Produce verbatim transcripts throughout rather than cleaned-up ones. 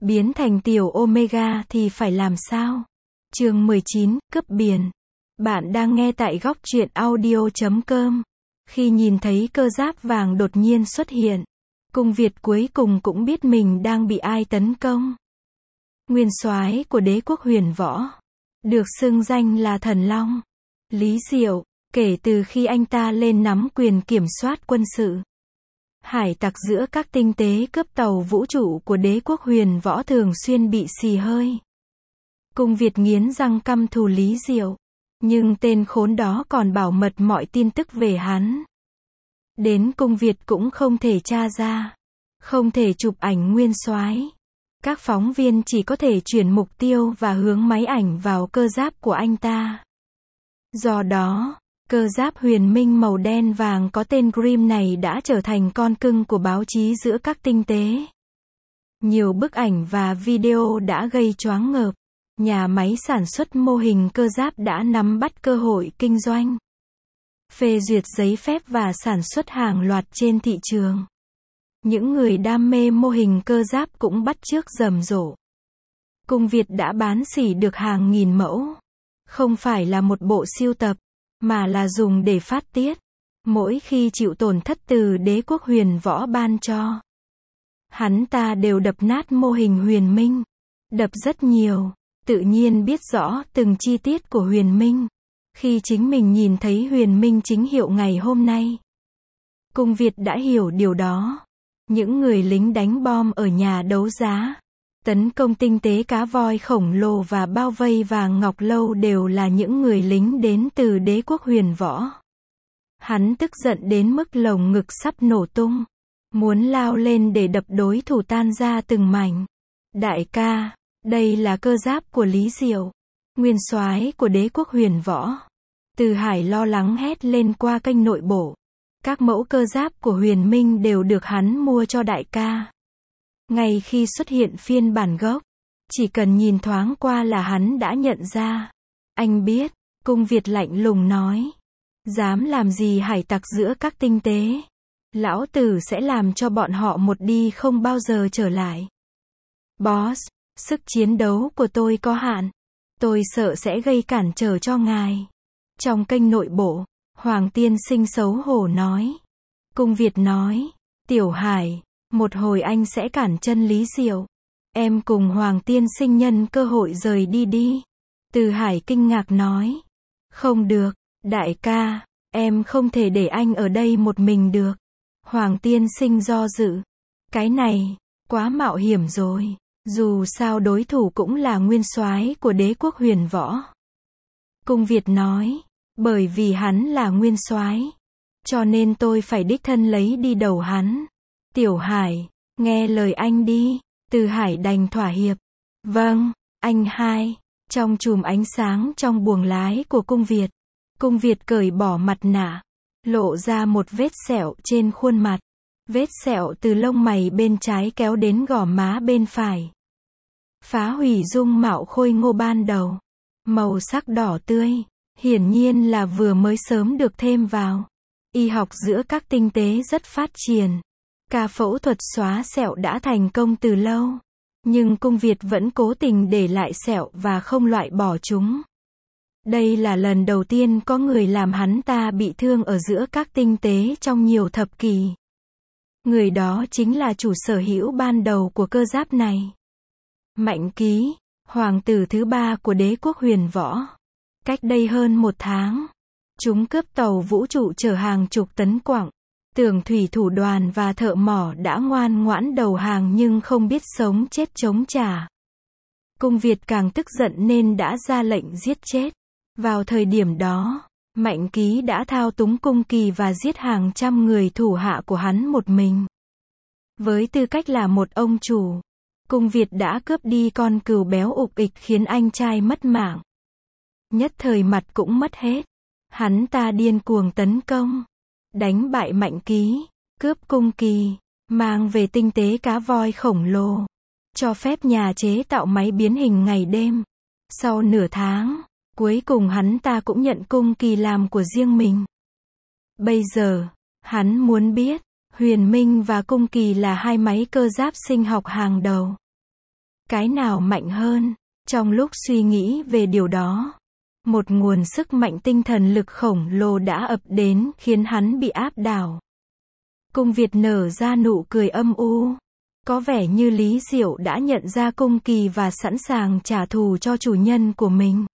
biến thành tiểu Omega thì phải làm sao? Chương mười chín, cướp biển. Bạn đang nghe tại góc truyện audio chấm com. Khi nhìn thấy cơ giáp vàng đột nhiên xuất hiện, Cung Việt cuối cùng cũng biết mình đang bị ai tấn công. Nguyên soái của đế quốc Huyền Võ, được xưng danh là Thần Long, Lý Diệu, kể từ khi anh ta lên nắm quyền kiểm soát quân sự, hải tặc giữa các tinh tế cướp tàu vũ trụ của đế quốc Huyền Võ thường xuyên bị xì hơi. Cung Việt nghiến răng căm thù Lý Diệu, nhưng tên khốn đó còn bảo mật mọi tin tức về hắn. Đến Cung Việt cũng không thể tra ra, không thể chụp ảnh nguyên soái. Các phóng viên chỉ có thể chuyển mục tiêu và hướng máy ảnh vào cơ giáp của anh ta. Do đó, cơ giáp huyền minh màu đen vàng có tên Grim này đã trở thành con cưng của báo chí giữa các tinh tế. Nhiều bức ảnh và video đã gây choáng ngợp. Nhà máy sản xuất mô hình cơ giáp đã nắm bắt cơ hội kinh doanh, phê duyệt giấy phép và sản xuất hàng loạt trên thị trường. Những người đam mê mô hình cơ giáp cũng bắt chước rầm rộ. Cung Việt đã bán xỉ được hàng nghìn mẫu. Không phải là một bộ sưu tập, mà là dùng để phát tiết, mỗi khi chịu tổn thất từ đế quốc Huyền Võ ban cho. Hắn ta đều đập nát mô hình huyền minh. Đập rất nhiều, tự nhiên biết rõ từng chi tiết của huyền minh. Khi chính mình nhìn thấy huyền minh chính hiệu ngày hôm nay, Cung Việt đã hiểu điều đó. Những người lính đánh bom ở nhà đấu giá, tấn công tinh tế cá voi khổng lồ và bao vây vàng ngọc lâu đều là những người lính đến từ đế quốc Huyền Võ. Hắn tức giận đến mức lồng ngực sắp nổ tung, muốn lao lên để đập đối thủ tan ra từng mảnh. Đại ca, đây là cơ giáp của Lý Diệu, nguyên soái của đế quốc Huyền Võ. Từ Hải lo lắng hét lên qua kênh nội bộ. Các mẫu cơ giáp của huyền minh đều được hắn mua cho đại ca. Ngay khi xuất hiện phiên bản gốc, chỉ cần nhìn thoáng qua là hắn đã nhận ra. Anh biết, Cung Việt lạnh lùng nói. Dám làm gì hải tặc giữa các tinh tế, lão tử sẽ làm cho bọn họ một đi không bao giờ trở lại. Boss, sức chiến đấu của tôi có hạn. Tôi sợ sẽ gây cản trở cho ngài. Trong kênh nội bộ, Hoàng Tiên Sinh xấu hổ nói. Cung Việt nói, Tiểu Hải, một hồi anh sẽ cản chân Lý Diệu. Em cùng Hoàng Tiên Sinh nhân cơ hội rời đi đi. Từ Hải kinh ngạc nói. Không được, đại ca, em không thể để anh ở đây một mình được. Hoàng Tiên Sinh do dự. Cái này, quá mạo hiểm rồi. Dù sao đối thủ cũng là nguyên soái của đế quốc Huyền Võ. Cung Việt nói. Bởi vì hắn là nguyên soái, cho nên tôi phải đích thân lấy đi đầu hắn. Tiểu Hải, nghe lời anh đi. Từ Hải đành thỏa hiệp. Vâng, anh hai. Trong chùm ánh sáng trong buồng lái của Cung Việt, Cung Việt cởi bỏ mặt nạ, lộ ra một vết sẹo trên khuôn mặt. Vết sẹo từ lông mày bên trái kéo đến gò má bên phải, phá hủy dung mạo khôi ngô ban đầu. Màu sắc đỏ tươi, hiển nhiên là vừa mới sớm được thêm vào. Y học giữa các tinh tế rất phát triển. Ca phẫu thuật xóa sẹo đã thành công từ lâu. Nhưng Cung Việt vẫn cố tình để lại sẹo và không loại bỏ chúng. Đây là lần đầu tiên có người làm hắn ta bị thương ở giữa các tinh tế trong nhiều thập kỷ. Người đó chính là chủ sở hữu ban đầu của cơ giáp này. Mạnh Ký, hoàng tử thứ ba của đế quốc Huyền Võ. Cách đây hơn một tháng, chúng cướp tàu vũ trụ chở hàng chục tấn quặng. Tưởng thủy thủ đoàn và thợ mỏ đã ngoan ngoãn đầu hàng nhưng không biết sống chết chống trả. Cung Việt càng tức giận nên đã ra lệnh giết chết. Vào thời điểm đó, Mạnh Ký đã thao túng cung kỳ và giết hàng trăm người thủ hạ của hắn một mình. Với tư cách là một ông chủ, Cung Việt đã cướp đi con cừu béo ục ịch khiến anh trai mất mạng. Nhất thời mặt cũng mất hết. Hắn ta điên cuồng tấn công, đánh bại Mạnh Ký, cướp cung kỳ, mang về tinh tế cá voi khổng lồ, cho phép nhà chế tạo máy biến hình ngày đêm. Sau nửa tháng, cuối cùng hắn ta cũng nhận cung kỳ làm của riêng mình. Bây giờ, hắn muốn biết, Huyền Minh và cung kỳ là hai máy cơ giáp sinh học hàng đầu. Cái nào mạnh hơn? Trong lúc suy nghĩ về điều đó, một nguồn sức mạnh tinh thần lực khổng lồ đã ập đến khiến hắn bị áp đảo. Cung Việt nở ra nụ cười âm u. Có vẻ như Lý Diệu đã nhận ra Cung Kỳ và sẵn sàng trả thù cho chủ nhân của mình.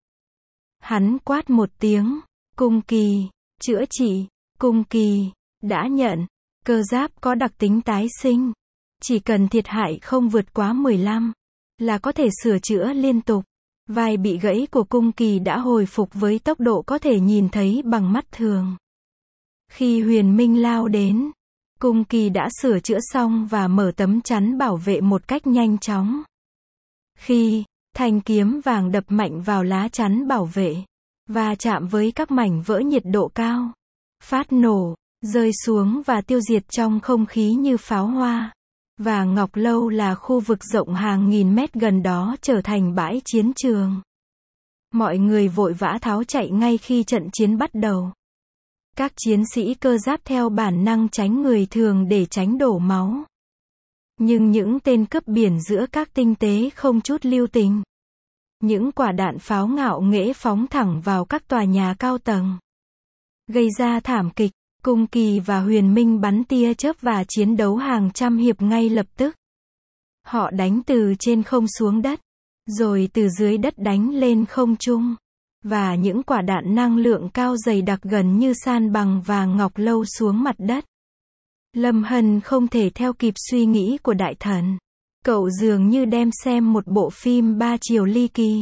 Hắn quát một tiếng, Cung Kỳ, chữa trị. Cung Kỳ đã nhận, cơ giáp có đặc tính tái sinh. Chỉ cần thiệt hại không vượt quá mười lăm, là có thể sửa chữa liên tục. Vai bị gãy của Cung Kỳ đã hồi phục với tốc độ có thể nhìn thấy bằng mắt thường. Khi Huyền Minh lao đến, Cung Kỳ đã sửa chữa xong và mở tấm chắn bảo vệ một cách nhanh chóng. Khi thanh kiếm vàng đập mạnh vào lá chắn bảo vệ, và chạm với các mảnh vỡ nhiệt độ cao, phát nổ, rơi xuống và tiêu diệt trong không khí như pháo hoa. Và Ngọc Lâu là khu vực rộng hàng nghìn mét gần đó trở thành bãi chiến trường. Mọi người vội vã tháo chạy ngay khi trận chiến bắt đầu. Các chiến sĩ cơ giáp theo bản năng tránh người thường để tránh đổ máu. Nhưng những tên cướp biển giữa các tinh tế không chút lưu tình. Những quả đạn pháo ngạo nghễ phóng thẳng vào các tòa nhà cao tầng, gây ra thảm kịch. Cung Kỳ và Huyền Minh bắn tia chớp và chiến đấu hàng trăm hiệp ngay lập tức. Họ đánh từ trên không xuống đất, rồi từ dưới đất đánh lên không trung. Và những quả đạn năng lượng cao dày đặc gần như san bằng và Ngọc Lâu xuống mặt đất. Lâm Hân không thể theo kịp suy nghĩ của đại thần. Cậu dường như đem xem một bộ phim ba chiều ly kỳ.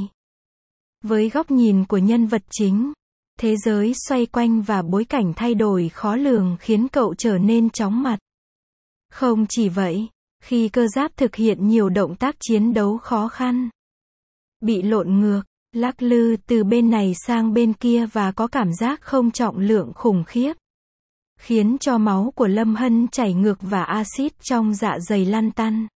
Với góc nhìn của nhân vật chính, thế giới xoay quanh và bối cảnh thay đổi khó lường khiến cậu trở nên chóng mặt. Không chỉ vậy, khi cơ giáp thực hiện nhiều động tác chiến đấu khó khăn, bị lộn ngược, lắc lư từ bên này sang bên kia và có cảm giác không trọng lượng khủng khiếp, khiến cho máu của Lâm Hân chảy ngược và axit trong dạ dày lăn tăn.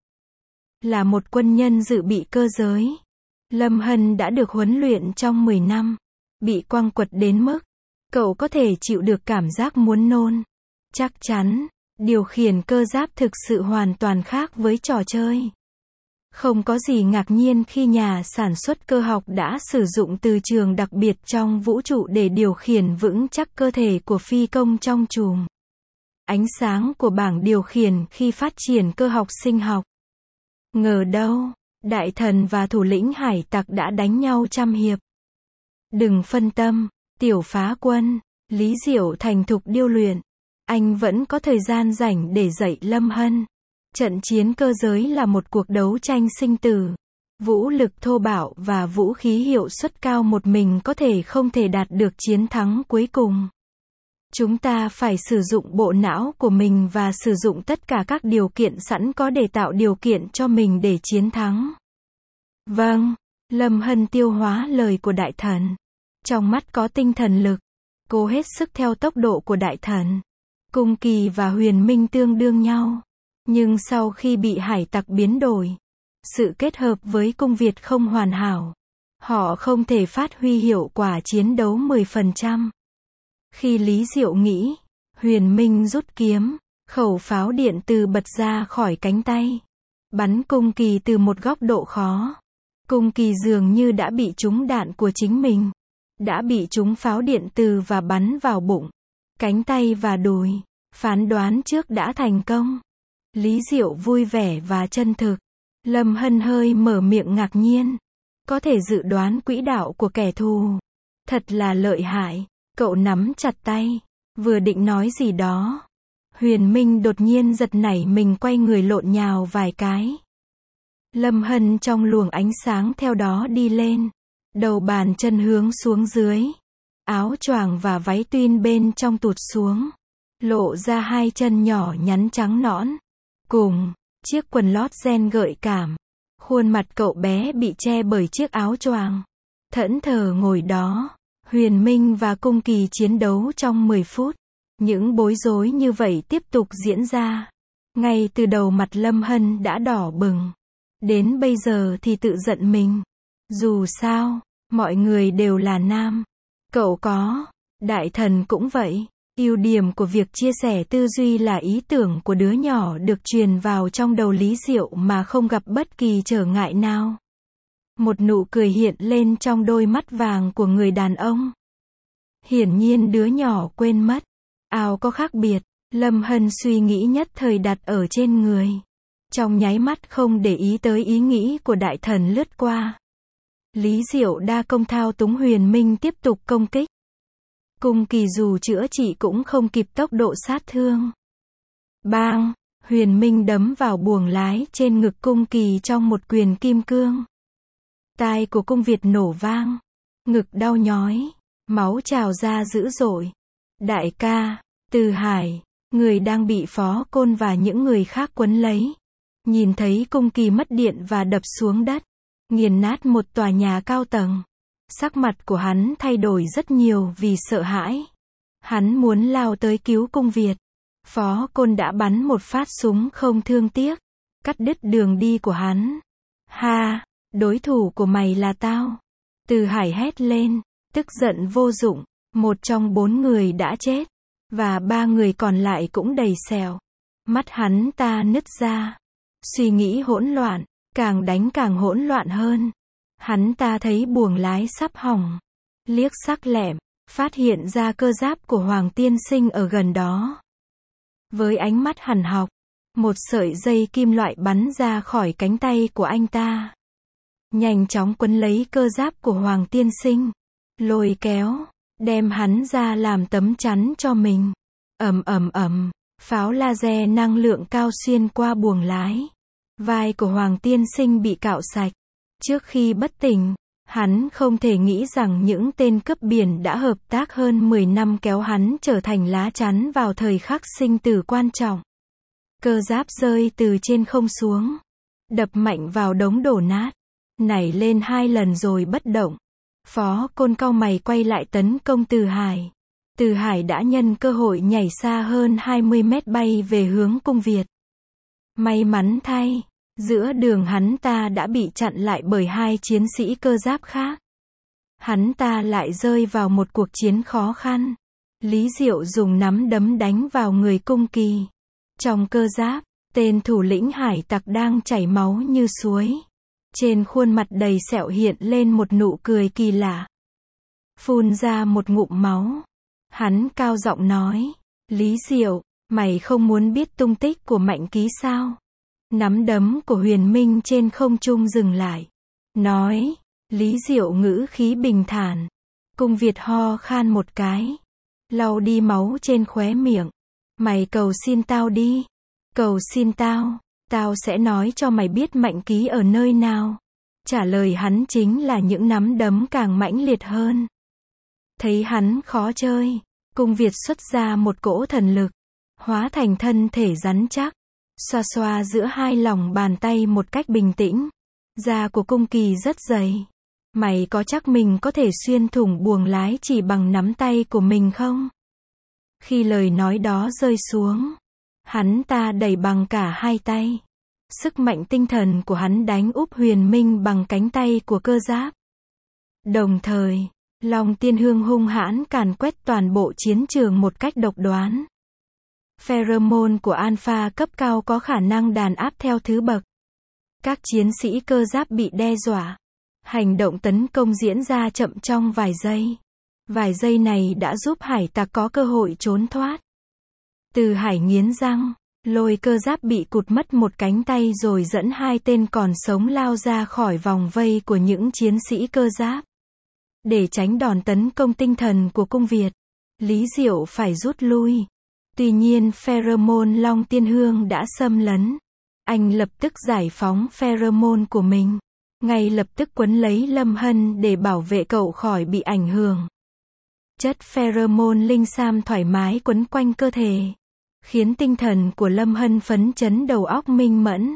Là một quân nhân dự bị cơ giới, Lâm Hân đã được huấn luyện trong mười năm. Bị quăng quật đến mức cậu có thể chịu được cảm giác muốn nôn. Chắc chắn, điều khiển cơ giáp thực sự hoàn toàn khác với trò chơi. Không có gì ngạc nhiên khi nhà sản xuất cơ học đã sử dụng từ trường đặc biệt trong vũ trụ để điều khiển vững chắc cơ thể của phi công trong chùm ánh sáng của bảng điều khiển khi phát triển cơ học sinh học. Ngờ đâu, đại thần và thủ lĩnh hải tặc đã đánh nhau trăm hiệp. Đừng phân tâm, tiểu phá quân. Lý Diệu thành thục điêu luyện. Anh vẫn có thời gian rảnh để dạy Lâm Hân. Trận chiến cơ giới là một cuộc đấu tranh sinh tử. Vũ lực thô bạo và vũ khí hiệu suất cao một mình có thể không thể đạt được chiến thắng cuối cùng. Chúng ta phải sử dụng bộ não của mình và sử dụng tất cả các điều kiện sẵn có để tạo điều kiện cho mình để chiến thắng. Vâng. Lâm Hân tiêu hóa lời của đại thần. Trong mắt có tinh thần lực. Cô hết sức theo tốc độ của đại thần. Cung Kỳ và Huyền Minh tương đương nhau. Nhưng sau khi bị hải tặc biến đổi, sự kết hợp với Cung Việt không hoàn hảo. Họ không thể phát huy hiệu quả chiến đấu mười phần trăm. Khi Lý Diệu nghĩ, Huyền Minh rút kiếm, khẩu pháo điện từ bật ra khỏi cánh tay. Bắn Cung Kỳ từ một góc độ khó. Cung Kỳ dường như đã bị trúng đạn của chính mình. Đã bị trúng pháo điện từ và bắn vào bụng, cánh tay và đùi. Phán đoán trước đã thành công. Lý Diệu vui vẻ và chân thực. Lâm Hân hơi mở miệng ngạc nhiên. Có thể dự đoán quỹ đạo của kẻ thù. Thật là lợi hại. Cậu nắm chặt tay. Vừa định nói gì đó. Huyền Minh đột nhiên giật nảy mình quay người lộn nhào vài cái. Lâm Hân trong luồng ánh sáng theo đó đi lên. Đầu bàn chân hướng xuống dưới. Áo choàng và váy twin bên trong tụt xuống. Lộ ra hai chân nhỏ nhắn trắng nõn. Cùng chiếc quần lót ren gợi cảm. Khuôn mặt cậu bé bị che bởi chiếc áo choàng. Thẫn thờ ngồi đó. Huyền Minh và Cung Kỳ chiến đấu trong mười phút. Những bối rối như vậy tiếp tục diễn ra. Ngay từ đầu mặt Lâm Hân đã đỏ bừng. Đến bây giờ thì tự giận mình. Dù sao, mọi người đều là nam. Cậu có, đại thần cũng vậy. Ưu điểm của việc chia sẻ tư duy là ý tưởng của đứa nhỏ được truyền vào trong đầu Lý Diệu mà không gặp bất kỳ trở ngại nào. Một nụ cười hiện lên trong đôi mắt vàng của người đàn ông. Hiển nhiên đứa nhỏ quên mất. Áo có khác biệt, Lâm Hân suy nghĩ nhất thời đặt ở trên người. Trong nháy mắt không để ý tới ý nghĩ của đại thần lướt qua. Lý Diệu đa công thao túng Huyền Minh tiếp tục công kích. Cung Kỳ dù chữa trị cũng không kịp tốc độ sát thương. Bang! Huyền Minh đấm vào buồng lái trên ngực Cung Kỳ trong một quyền kim cương. Tai của Cung Việt nổ vang. Ngực đau nhói. Máu trào ra dữ dội. Đại ca, Từ Hải, người đang bị Phó Côn và những người khác quấn lấy. Nhìn thấy Cung Kỳ mất điện và đập xuống đất. Nghiền nát một tòa nhà cao tầng. Sắc mặt của hắn thay đổi rất nhiều vì sợ hãi. Hắn muốn lao tới cứu Cung Việt. Phó Côn đã bắn một phát súng không thương tiếc. Cắt đứt đường đi của hắn. Ha, đối thủ của mày là tao. Từ Hải hét lên. Tức giận vô dụng. Một trong bốn người đã chết. Và ba người còn lại cũng đầy sẹo. Mắt hắn ta nứt ra. Suy nghĩ hỗn loạn. Càng đánh càng hỗn loạn hơn. Hắn ta thấy buồng lái sắp hỏng. Liếc sắc lẹm. Phát hiện ra cơ giáp của Hoàng Tiên Sinh ở gần đó. Với ánh mắt hằn học. Một sợi dây kim loại bắn ra khỏi cánh tay của anh ta. Nhanh chóng quấn lấy cơ giáp của Hoàng Tiên Sinh. Lôi kéo. Đem hắn ra làm tấm chắn cho mình. Ầm ầm ầm. Pháo laser năng lượng cao xuyên qua buồng lái. Vai của Hoàng Tiên Sinh bị cạo sạch. Trước khi bất tỉnh, hắn không thể nghĩ rằng những tên cướp biển đã hợp tác hơn mười năm kéo hắn trở thành lá chắn vào thời khắc sinh tử quan trọng. Cơ giáp rơi từ trên không xuống. Đập mạnh vào đống đổ nát. Nảy lên hai lần rồi bất động. Phó Côn cau mày quay lại tấn công Từ Hải. Từ Hải đã nhân cơ hội nhảy xa hơn hai mươi mét bay về hướng Cung Việt. May mắn thay. Giữa đường hắn ta đã bị chặn lại bởi hai chiến sĩ cơ giáp khác. Hắn ta lại rơi vào một cuộc chiến khó khăn. Lý Diệu dùng nắm đấm đánh vào người Cung Kỳ. Trong cơ giáp, tên thủ lĩnh hải tặc đang chảy máu như suối. Trên khuôn mặt đầy sẹo hiện lên một nụ cười kỳ lạ. Phun ra một ngụm máu. Hắn cao giọng nói. Lý Diệu, mày không muốn biết tung tích của Mạnh Ký sao? Nắm đấm của Huyền Minh trên không trung dừng lại. Nói. Lý Diệu ngữ khí bình thản. Cung Việt ho khan một cái. Lau đi máu trên khóe miệng. Mày cầu xin tao đi. Cầu xin tao. Tao sẽ nói cho mày biết Mạnh Ký ở nơi nào. Trả lời hắn chính là những nắm đấm càng mãnh liệt hơn. Thấy hắn khó chơi. Cung Việt xuất ra một cỗ thần lực. Hóa thành thân thể rắn chắc. Xoa xoa giữa hai lòng bàn tay một cách bình tĩnh. Da của Cung Kỳ rất dày. Mày có chắc mình có thể xuyên thủng buồng lái chỉ bằng nắm tay của mình không? Khi lời nói đó rơi xuống, hắn ta đẩy bằng cả hai tay. Sức mạnh tinh thần của hắn đánh úp Huyền Minh bằng cánh tay của cơ giáp. Đồng thời, Long Tiên Hương hung hãn càn quét toàn bộ chiến trường một cách độc đoán. Pheromone của Alpha cấp cao có khả năng đàn áp theo thứ bậc. Các chiến sĩ cơ giáp bị đe dọa. Hành động tấn công diễn ra chậm trong vài giây. Vài giây này đã giúp hải tặc có cơ hội trốn thoát. Từ Hải nghiến răng, lôi cơ giáp bị cụt mất một cánh tay rồi dẫn hai tên còn sống lao ra khỏi vòng vây của những chiến sĩ cơ giáp. Để tránh đòn tấn công tinh thần của Cung Việt, Lý Diệu phải rút lui. Tuy nhiên Pheromone Long Tiên Hương đã xâm lấn. Anh lập tức giải phóng Pheromone của mình. Ngay lập tức quấn lấy Lâm Hân để bảo vệ cậu khỏi bị ảnh hưởng. Chất Pheromone linh sam thoải mái quấn quanh cơ thể. Khiến tinh thần của Lâm Hân phấn chấn đầu óc minh mẫn.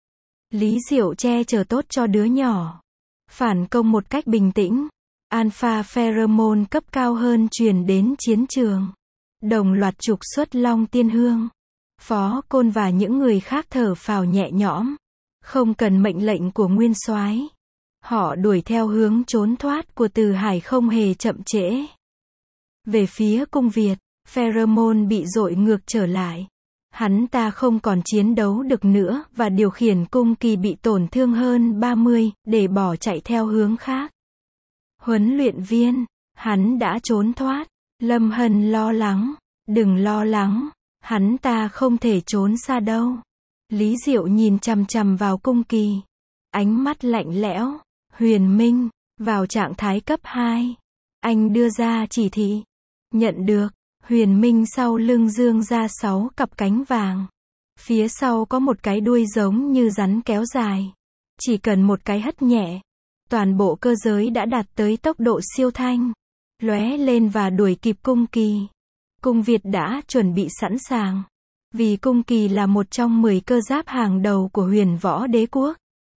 Lý Diệu che chở tốt cho đứa nhỏ. Phản công một cách bình tĩnh. Alpha Pheromone cấp cao hơn truyền đến chiến trường. Đồng loạt trục xuất Long Tiên Hương. Phó Côn và những người khác thở phào nhẹ nhõm. Không cần mệnh lệnh của Nguyên Soái. Họ đuổi theo hướng trốn thoát của Từ Hải không hề chậm trễ. Về phía Cung Việt, Pheromone bị dội ngược trở lại. Hắn ta không còn chiến đấu được nữa và điều khiển cung kỳ bị tổn thương hơn ba mươi, để bỏ chạy theo hướng khác. Huấn luyện viên, hắn đã trốn thoát. Lâm Hân lo lắng. Đừng lo lắng, hắn ta không thể trốn xa đâu. Lý Diệu nhìn chằm chằm vào cung kỳ. Ánh mắt lạnh lẽo. Huyền Minh, vào trạng thái cấp hai. Anh đưa ra chỉ thị. Nhận được. Huyền Minh sau lưng dương ra sáu cặp cánh vàng. Phía sau có một cái đuôi giống như rắn kéo dài. Chỉ cần một cái hất nhẹ, toàn bộ cơ giới đã đạt tới tốc độ siêu thanh, lóe lên và đuổi kịp cung kỳ. Cung Việt đã chuẩn bị sẵn sàng. Vì cung kỳ là một trong mười cơ giáp hàng đầu của Huyền Võ Đế Quốc.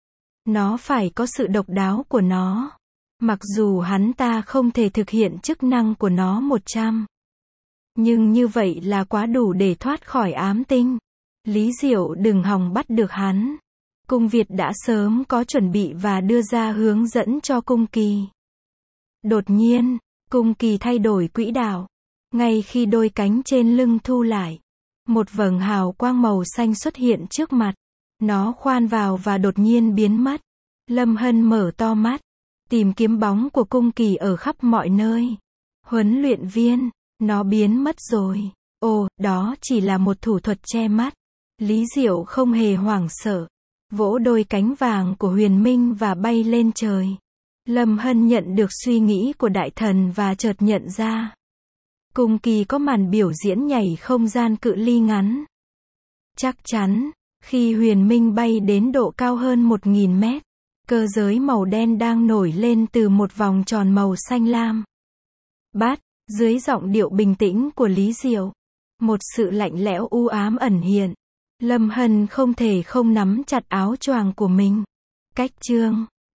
Nó phải có sự độc đáo của nó. Mặc dù hắn ta không thể thực hiện chức năng của nó một trăm. Nhưng như vậy là quá đủ để thoát khỏi ám tinh. Lý Diệu đừng hòng bắt được hắn. Cung Việt đã sớm có chuẩn bị và đưa ra hướng dẫn cho cung kỳ. Đột nhiên, cung kỳ thay đổi quỹ đạo. Ngay khi đôi cánh trên lưng thu lại, một vầng hào quang màu xanh xuất hiện trước mặt. Nó khoan vào và đột nhiên biến mất. Lâm Hân mở to mắt, tìm kiếm bóng của cung kỳ ở khắp mọi nơi. Huấn luyện viên, nó biến mất rồi. Ồ, đó chỉ là một thủ thuật che mắt. Lý Diệu không hề hoảng sợ. Vỗ đôi cánh vàng của Huyền Minh và bay lên trời. Lâm Hân nhận được suy nghĩ của đại thần và chợt nhận ra. Cung kỳ có màn biểu diễn nhảy không gian cự ly ngắn. Chắc chắn, khi Huyền Minh bay đến độ cao hơn một nghìn mét, cơ giới màu đen đang nổi lên từ một vòng tròn màu xanh lam. Bắt, dưới giọng điệu bình tĩnh của Lý Diệu, một sự lạnh lẽo u ám ẩn hiện. Lâm Hân không thể không nắm chặt áo choàng của mình. Cách chương